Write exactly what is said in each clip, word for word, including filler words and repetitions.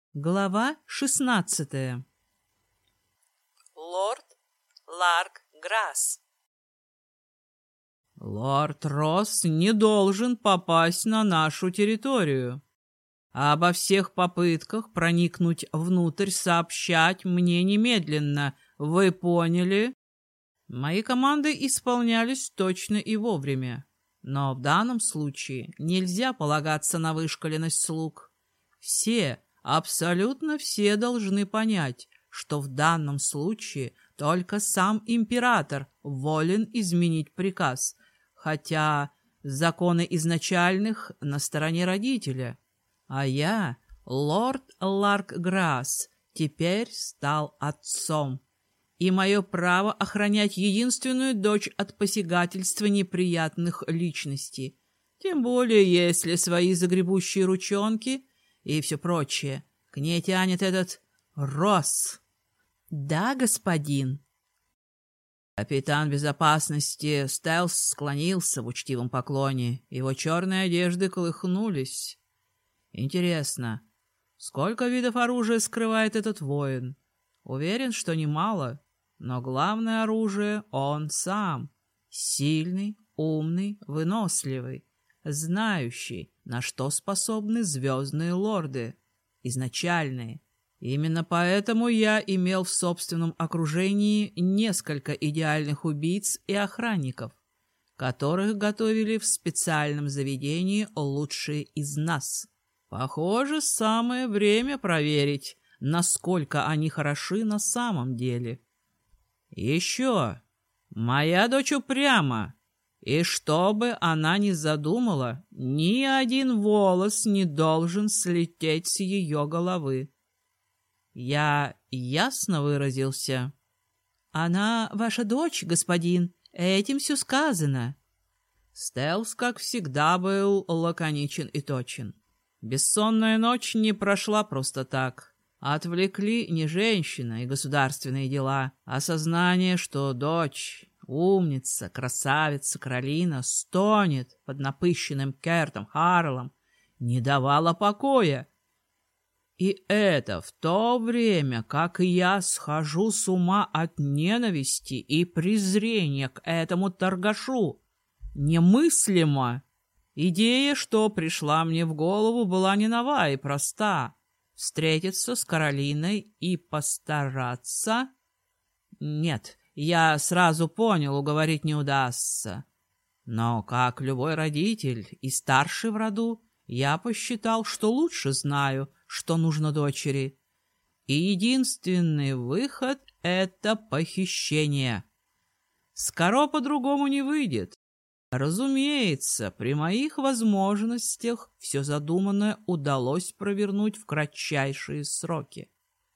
Глава шестнадцатая. Лорд Ларкграсс. Лорд Росс не должен попасть на нашу территорию. А обо всех попытках проникнуть внутрь сообщать мне немедленно. Вы поняли? Мои команды исполнялись точно и вовремя. Но в данном случае нельзя полагаться на вышколенность слуг. Все, абсолютно все должны понять, что в данном случае только сам император волен изменить приказ, хотя законы изначальных на стороне родителя. А я, лорд Ларкграсс, теперь стал отцом, и мое право охранять единственную дочь от посягательства неприятных личностей, тем более если свои загребущие ручонки и все прочее к ней тянет этот Росс. Да, господин. Капитан безопасности Стелс склонился в учтивом поклоне. Его черные одежды колыхнулись. Интересно, сколько видов оружия скрывает этот воин? Уверен, что немало, но главное оружие — он сам. Сильный, умный, выносливый, знающий, на что способны звездные лорды, изначальные. Именно поэтому я имел в собственном окружении несколько идеальных убийц и охранников, которых готовили в специальном заведении лучшие из нас. Похоже, самое время проверить, насколько они хороши на самом деле. Еще, моя дочь упряма, и что бы она ни задумала, ни один волос не должен слететь с ее головы. Я ясно выразился? Она ваша дочь, господин, этим все сказано. Стелс, как всегда, был лаконичен и точен. Бессонная ночь не прошла просто так. Отвлекли не женщина и государственные дела, а сознание, что дочь, умница, красавица Каролина, стонет под напыщенным Кертом Харлом, не давала покоя. И это в то время, как я схожу с ума от ненависти и презрения к этому торгашу. Немыслимо! Идея, что пришла мне в голову, была не нова и проста. Встретиться с Каролиной и постараться? Нет, я сразу понял, уговорить не удастся. Но, как любой родитель и старший в роду, я посчитал, что лучше знаю, что нужно дочери. И единственный выход — это похищение. Скоро по-другому не выйдет. Разумеется, при моих возможностях все задуманное удалось провернуть в кратчайшие сроки.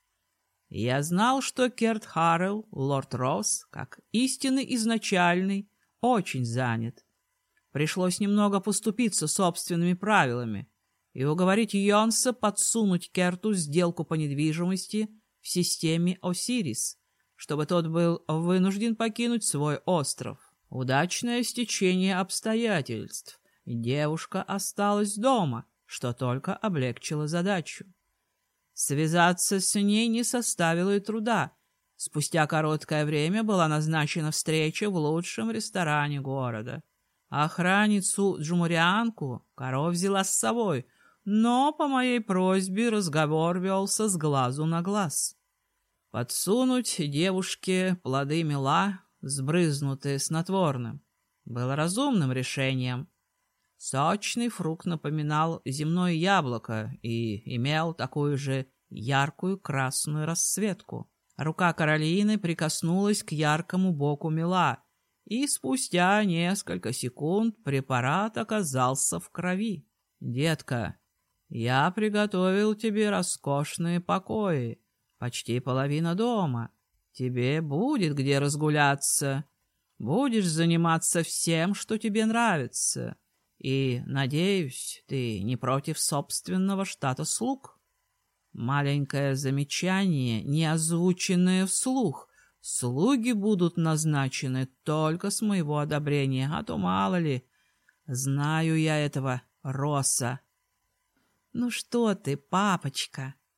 Я знал, что Керт Харрелл, лорд Росс, как истинный изначальный, очень занят. Пришлось немного поступиться собственными правилами и уговорить Йонса подсунуть Керту сделку по недвижимости в системе Осирис, чтобы тот был вынужден покинуть свой остров. Удачное стечение обстоятельств. Девушка осталась дома, что только облегчило задачу. Связаться с ней не составило и труда. Спустя короткое время была назначена встреча в лучшем ресторане города. Охранницу Джумурианку корова взяла с собой, но по моей просьбе разговор велся с глазу на глаз. Подсунуть девушке плоды мела, сбрызнутые снотворным, было разумным решением. Сочный фрукт напоминал земное яблоко и имел такую же яркую красную расцветку. Рука Каролины прикоснулась к яркому боку мела, и спустя несколько секунд препарат оказался в крови. «Детка, я приготовил тебе роскошные покои, почти половина дома. Тебе будет где разгуляться. Будешь заниматься всем, что тебе нравится. И, надеюсь, ты не против собственного штата слуг». Маленькое замечание, не озвученное вслух. Слуги будут назначены только с моего одобрения, а то мало ли. Знаю я этого Росса. «Ну что ты, папочка?»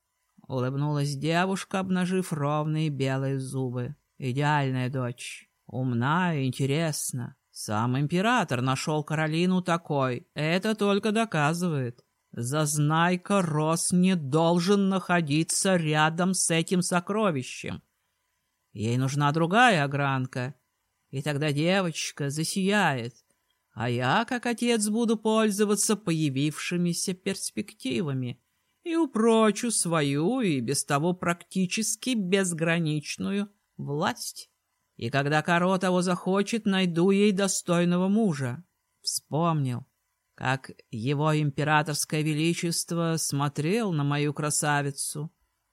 — улыбнулась девушка, обнажив ровные белые зубы. «Идеальная дочь. Умна и интересна. Сам император нашел Каролину такой. Это только доказывает. Зазнайка Рос не должен находиться рядом с этим сокровищем. Ей нужна другая огранка, и тогда девочка засияет, а я, как отец, буду пользоваться появившимися перспективами и упрочу свою и без того практически безграничную власть. И когда Каро того захочет, найду ей достойного мужа». Вспомнил, как его императорское величество смотрел на мою красавицу.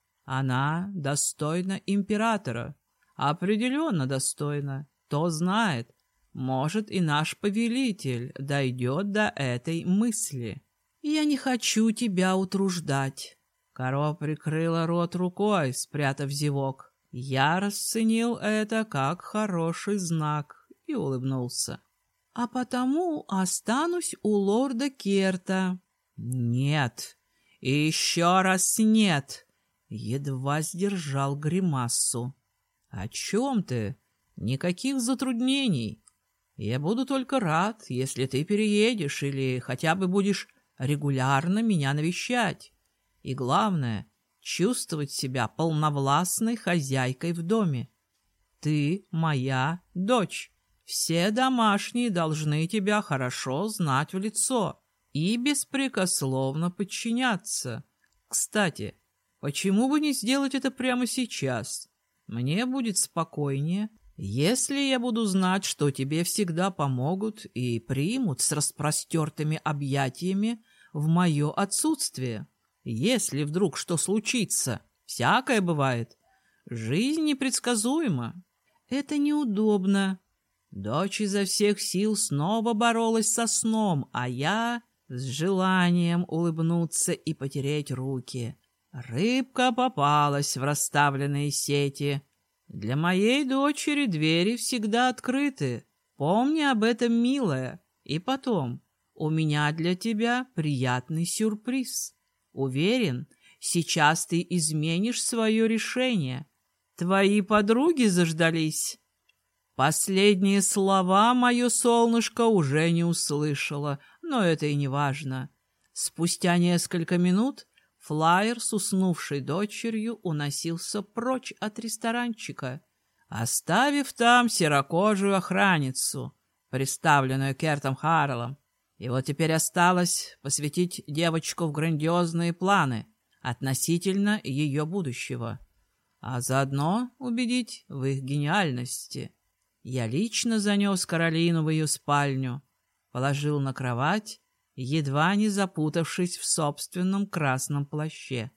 Она достойна императора, определенно достойна. Кто знает, может, и наш повелитель дойдет до этой мысли. Я не хочу тебя утруждать. Каро прикрыла рот рукой, спрятав зевок. Я расценил это как хороший знак и улыбнулся. А потому останусь у лорда Керта. Нет, и еще раз нет. Едва сдержал гримассу. О чем ты? Никаких затруднений. Я буду только рад, если ты переедешь или хотя бы будешь регулярно меня навещать. И главное, чувствовать себя полновластной хозяйкой в доме. Ты моя дочь. Все домашние должны тебя хорошо знать в лицо и беспрекословно подчиняться. Кстати, почему бы не сделать это прямо сейчас? Мне будет спокойнее, если я буду знать, что тебе всегда помогут и примут с распростертыми объятиями в мое отсутствие. Если вдруг что случится, всякое бывает. Жизнь непредсказуема. Это неудобно. Дочь изо всех сил снова боролась со сном, а я с желанием улыбнуться и потереть руки. Рыбка попалась в расставленные сети. Для моей дочери двери всегда открыты. Помни об этом, милая. И потом, у меня для тебя приятный сюрприз. Уверен, сейчас ты изменишь свое решение. Твои подруги заждались. Последние слова мое солнышко уже не услышала, но это и не важно. Спустя несколько минут флаер с уснувшей дочерью уносился прочь от ресторанчика, оставив там серокожую охранницу, представленную Кертом Харреллом. И вот теперь осталось посвятить девочку в грандиозные планы относительно ее будущего, а заодно убедить в их гениальности. Я лично занес Каролину в ее спальню, положил на кровать, едва не запутавшись в собственном красном плаще.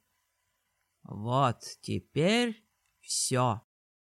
Вот теперь все.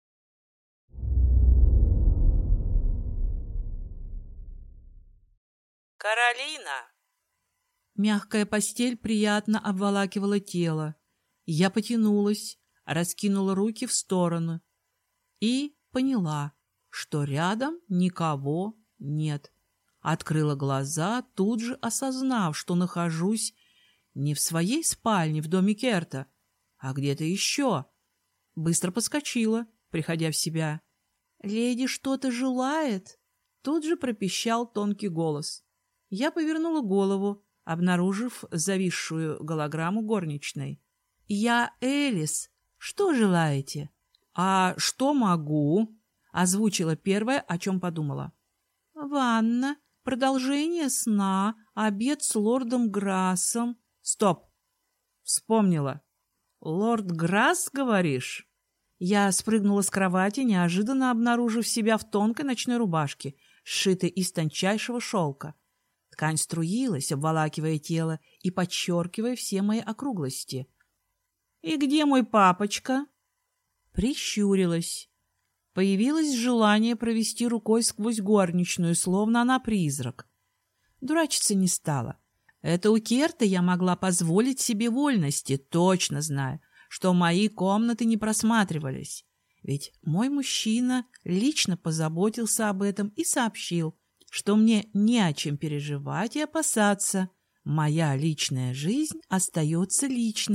Каролина. Мягкая постель приятно обволакивала тело. Я потянулась, раскинула руки в сторону и поняла, что рядом никого нет. Открыла глаза, тут же осознав, что нахожусь не в своей спальне в доме Керта, а где-то еще. Быстро подскочила, приходя в себя. «Леди что-то желает?» Тут же пропищал тонкий голос. Я повернула голову, обнаружив зависшую голограмму горничной. «Я Элис. Что желаете?» «А что могу?» — озвучила первое, о чем подумала. «Ванна, продолжение сна, обед с лордом Грассом». «Стоп!» — вспомнила. «Лорд Грасс, говоришь?» Я спрыгнула с кровати, неожиданно обнаружив себя в тонкой ночной рубашке, сшитой из тончайшего шелка. Ткань струилась, обволакивая тело и подчеркивая все мои округлости. «И где мой папочка?» Прищурилась. Появилось желание провести рукой сквозь горничную, словно она призрак. Дурачиться не стала. Это у Керта я могла позволить себе вольности, точно зная, что мои комнаты не просматривались. Ведь мой мужчина лично позаботился об этом и сообщил, что мне не о чем переживать и опасаться. Моя личная жизнь остается личной,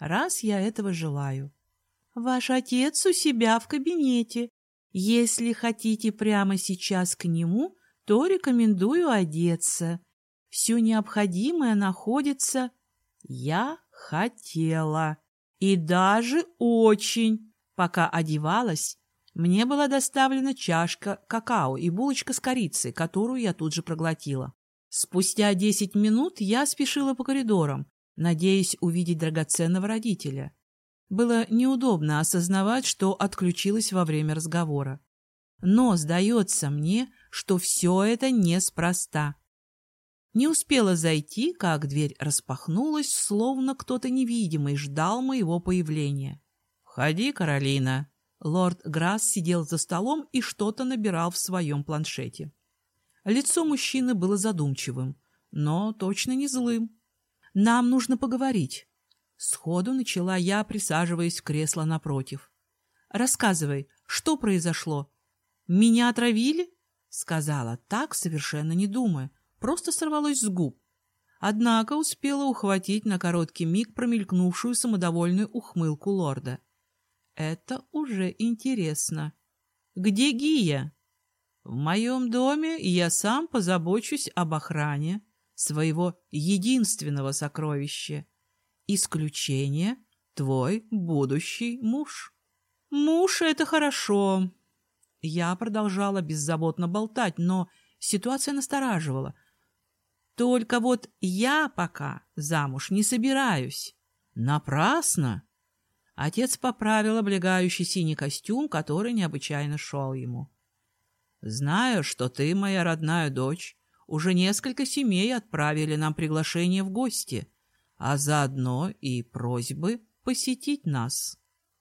раз я этого желаю. Ваш отец у себя в кабинете. Если хотите прямо сейчас к нему, то рекомендую одеться. Все необходимое находится... Я хотела. И даже очень. Пока одевалась, мне была доставлена чашка какао и булочка с корицей, которую я тут же проглотила. Спустя десять минут я спешила по коридорам, надеясь увидеть драгоценного родителя. Было неудобно осознавать, что отключилась во время разговора. Но сдается мне, что все это неспроста. Не успела зайти, как дверь распахнулась, словно кто-то невидимый ждал моего появления. «Входи, Каролина». Лорд Грасс сидел за столом и что-то набирал в своем планшете. Лицо мужчины было задумчивым, но точно не злым. «Нам нужно поговорить». Сходу начала я, присаживаясь в кресло напротив. «Рассказывай, что произошло? Меня отравили?» Сказала так, совершенно не думая. Просто сорвалось с губ. Однако успела ухватить на короткий миг промелькнувшую самодовольную ухмылку лорда. Это уже интересно. Где Гия? В моем доме я сам позабочусь об охране своего единственного сокровища. Исключение — твой будущий муж. Муж — это хорошо. Я продолжала беззаботно болтать, но ситуация настораживала. Только вот я пока замуж не собираюсь. Напрасно. Отец поправил облегающий синий костюм, который необычайно шел ему. Знаю, что ты, моя родная дочь, уже несколько семей отправили нам приглашение в гости, а заодно и просьбы посетить нас.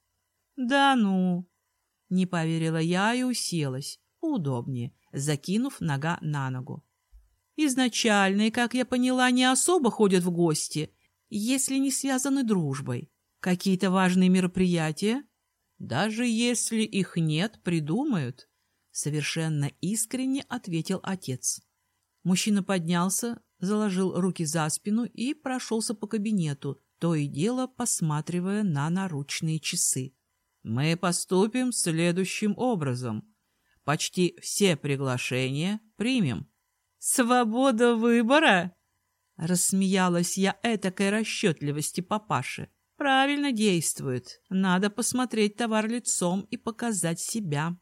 Да ну, не поверила я и уселась, поудобнее, закинув нога на ногу. Изначальные, как я поняла, не особо ходят в гости, если не связаны дружбой. Какие-то важные мероприятия? Даже если их нет, придумают. Совершенно искренне ответил отец. Мужчина поднялся, заложил руки за спину и прошелся по кабинету, то и дело посматривая на наручные часы. Мы поступим следующим образом. Почти все приглашения примем. «Свобода выбора?» Рассмеялась я этакой расчетливости папаши. «Правильно действует. Надо посмотреть товар лицом и показать себя».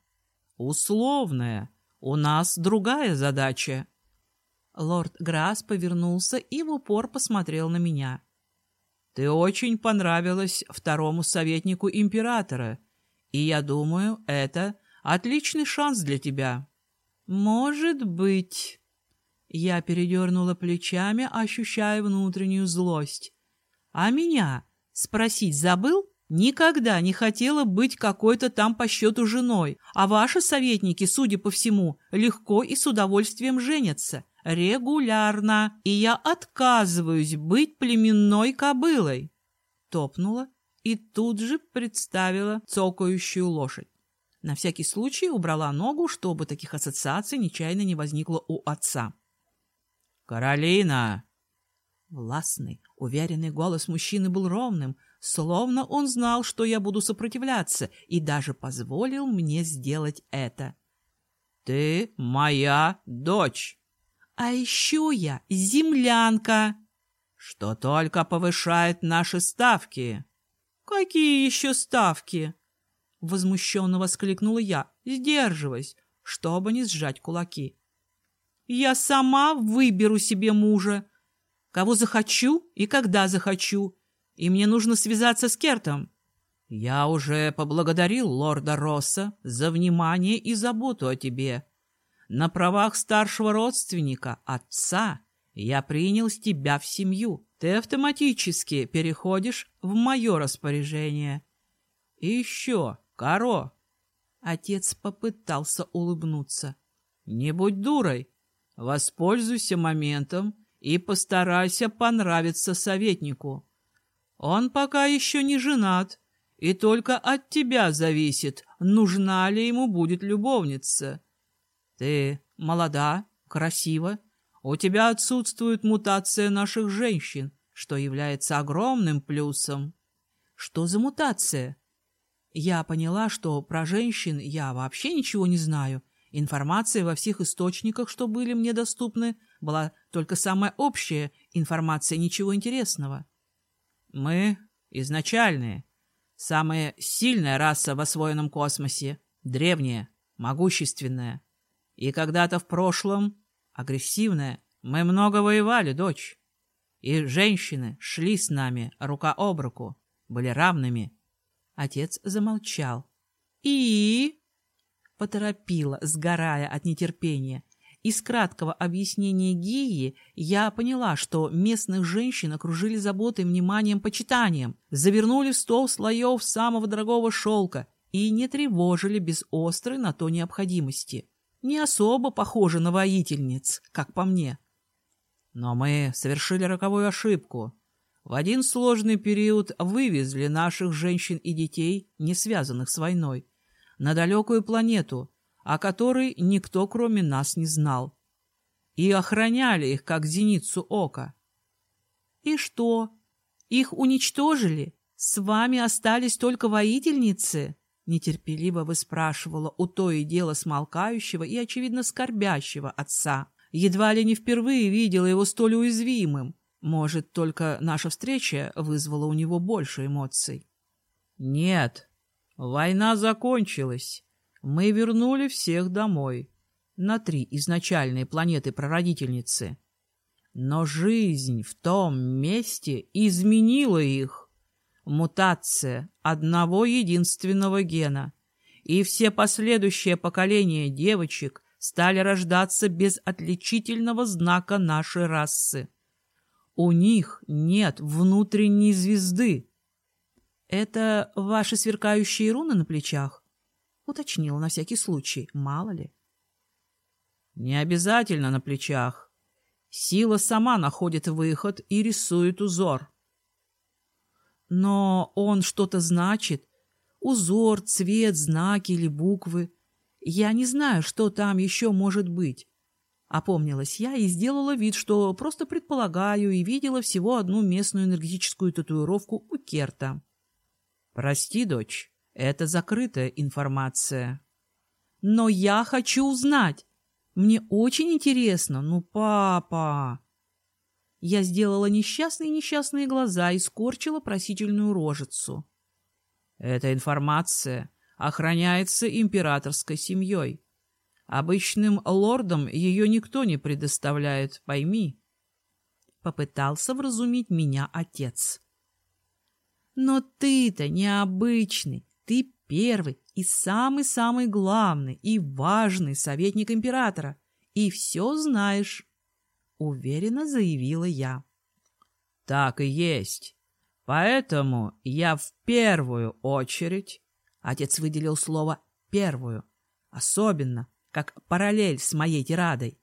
«Условная. У нас другая задача». Лорд Грасс повернулся и в упор посмотрел на меня. «Ты очень понравилась второму советнику императора, и я думаю, это отличный шанс для тебя». «Может быть...» Я передернула плечами, ощущая внутреннюю злость. «А меня спросить забыл? Никогда не хотела быть какой-то там по счету женой, а ваши советники, судя по всему, легко и с удовольствием женятся. Регулярно. И я отказываюсь быть племенной кобылой». Топнула и тут же представила цокающую лошадь. На всякий случай убрала ногу, чтобы таких ассоциаций нечаянно не возникло у отца. «Каролина!» Властный, уверенный голос мужчины был ровным, словно он знал, что я буду сопротивляться, и даже позволил мне сделать это. «Ты моя дочь!» «А еще я землянка!» «Что только повышает наши ставки!» «Какие еще ставки?» Возмущенно воскликнула я, сдерживаясь, чтобы не сжать кулаки. «Я сама выберу себе мужа, кого захочу и когда захочу, и мне нужно связаться с Кертом». «Я уже поблагодарил лорда Росса за внимание и заботу о тебе. На правах старшего родственника, отца, я принял с тебя в семью. Ты автоматически переходишь в мое распоряжение. И еще, Каро!» Отец попытался улыбнуться. «Не будь дурой. Воспользуйся моментом и постарайся понравиться советнику. Он пока еще не женат, и только от тебя зависит, нужна ли ему будет любовница. Ты молода, красива, у тебя отсутствует мутация наших женщин, что является огромным плюсом. Что за мутация? Я поняла, что про женщин я вообще ничего не знаю. Информация во всех источниках, что были мне доступны, была только самая общая информация, ничего интересного. Мы изначальные, самая сильная раса в освоенном космосе, древняя, могущественная. И когда-то в прошлом агрессивная. Мы много воевали, дочь. И женщины шли с нами рука об руку, были равными. Отец замолчал. И... поторопила, сгорая от нетерпения. Из краткого объяснения Гии я поняла, что местных женщин окружили заботой, вниманием, почитанием, завернули в сто слоев самого дорогого шелка и не тревожили без острой на то необходимости. Не особо похожи на воительниц, как по мне. Но мы совершили роковую ошибку. В один сложный период вывезли наших женщин и детей, не связанных с войной, на далекую планету, о которой никто, кроме нас, не знал. И охраняли их, как зеницу ока. И что? Их уничтожили? С вами остались только воительницы? Нетерпеливо выспрашивала у то и дело смолкающего и, очевидно, скорбящего отца. Едва ли не впервые видела его столь уязвимым. Может, только наша встреча вызвала у него больше эмоций. Нет, война закончилась. Мы вернули всех домой. На три изначальные планеты-прародительницы. Но жизнь в том месте изменила их. Мутация одного единственного гена. И все последующие поколения девочек стали рождаться без отличительного знака нашей расы. У них нет внутренней звезды. Это ваши сверкающие руны на плечах? Уточнила на всякий случай, мало ли. Не обязательно на плечах. Сила сама находит выход и рисует узор. Но он что-то значит. Узор, цвет, знаки или буквы. Я не знаю, что там еще может быть. Опомнилась я и сделала вид, что просто предполагаю и видела всего одну местную энергетическую татуировку у Керта. Прости, дочь, это закрытая информация. Но я хочу узнать. Мне очень интересно. Ну, папа... Я сделала несчастные-несчастные глаза и скорчила просительную рожицу. Эта информация охраняется императорской семьей. Обычным лордам ее никто не предоставляет, пойми. Попытался вразумить меня отец. Но ты-то необычный, ты первый и самый-самый главный и важный советник императора, и все знаешь. Уверенно заявила я. Так и есть. Поэтому я в первую очередь, отец выделил слово «первую», особенно, как параллель с моей тирадой,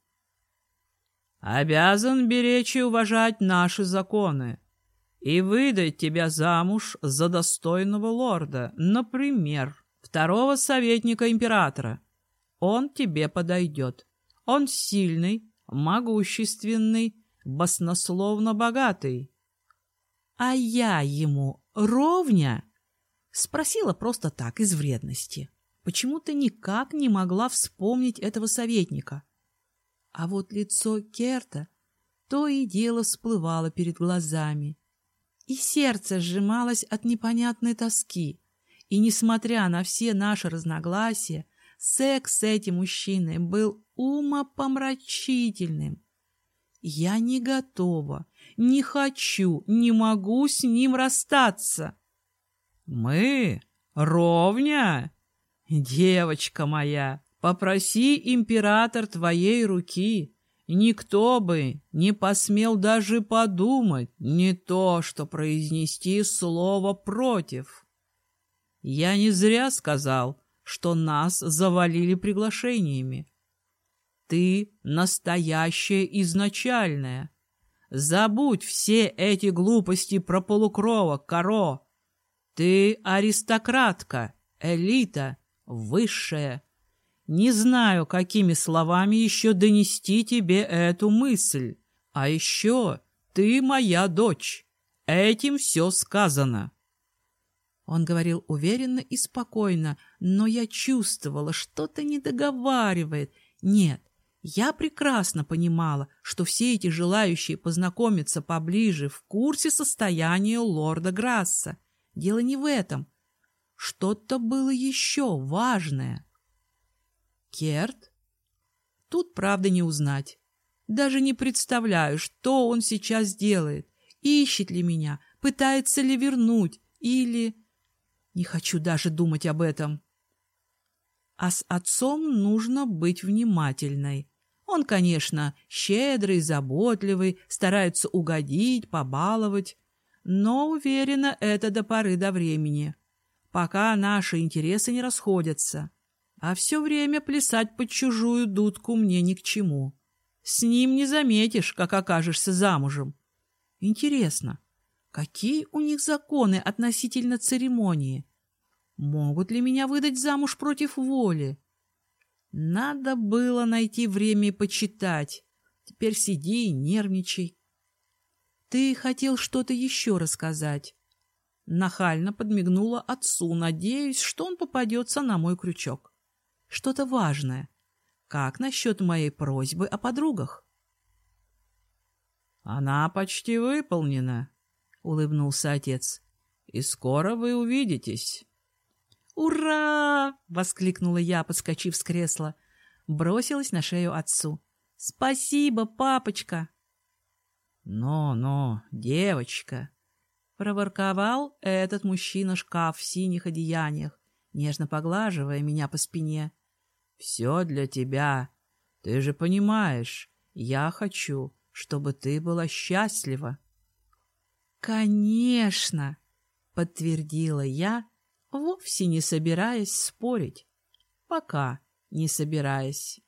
обязан беречь и уважать наши законы и выдать тебя замуж за достойного лорда, например, второго советника императора. Он тебе подойдет. Он сильный, могущественный, баснословно богатый. — А я ему ровня? — спросила просто так, из вредности. Почему-то никак не могла вспомнить этого советника. А вот лицо Керта то и дело всплывало перед глазами. И сердце сжималось от непонятной тоски. И, несмотря на все наши разногласия, секс с этим мужчиной был умопомрачительным. Я не готова, не хочу, не могу с ним расстаться. Мы? Ровня? Девочка моя, попроси император твоей руки. Никто бы не посмел даже подумать, не то что произнести слово против. Я не зря сказал, что нас завалили приглашениями. Ты настоящая изначальная. Забудь все эти глупости про полукровок, Каро. Ты аристократка, элита, высшая. Не знаю, какими словами еще донести тебе эту мысль. А еще ты моя дочь. Этим все сказано. Он говорил уверенно и спокойно, но я чувствовала, что-то не договаривает. Нет, я прекрасно понимала, что все эти желающие познакомиться поближе в курсе состояния лорда Грасса. Дело не в этом. Что-то было еще важное. Керт? Тут правда не узнать. Даже не представляю, что он сейчас делает. Ищет ли меня, пытается ли вернуть, или... Не хочу даже думать об этом. А с отцом нужно быть внимательной. Он, конечно, щедрый, заботливый, старается угодить, побаловать, но, уверена, это до поры до времени, пока наши интересы не расходятся. А все время плясать под чужую дудку мне ни к чему. С ним не заметишь, как окажешься замужем. Интересно, какие у них законы относительно церемонии? Могут ли меня выдать замуж против воли? Надо было найти время и почитать. Теперь сиди и нервничай. Ты хотел что-то еще рассказать. Нахально подмигнула отцу, надеясь, что он попадется на мой крючок. Что-то важное. Как насчет моей просьбы о подругах? Она почти выполнена, — улыбнулся отец. И скоро вы увидитесь. «Ура!» — воскликнула я, подскочив с кресла. Бросилась на шею отцу. «Спасибо, папочка!» «Но-но, девочка!» — проворковал этот мужчина-шкаф в синих одеяниях, нежно поглаживая меня по спине. «Все для тебя. Ты же понимаешь, я хочу, чтобы ты была счастлива». «Конечно!» — подтвердила я, вовсе не собираясь спорить. Пока не собираясь.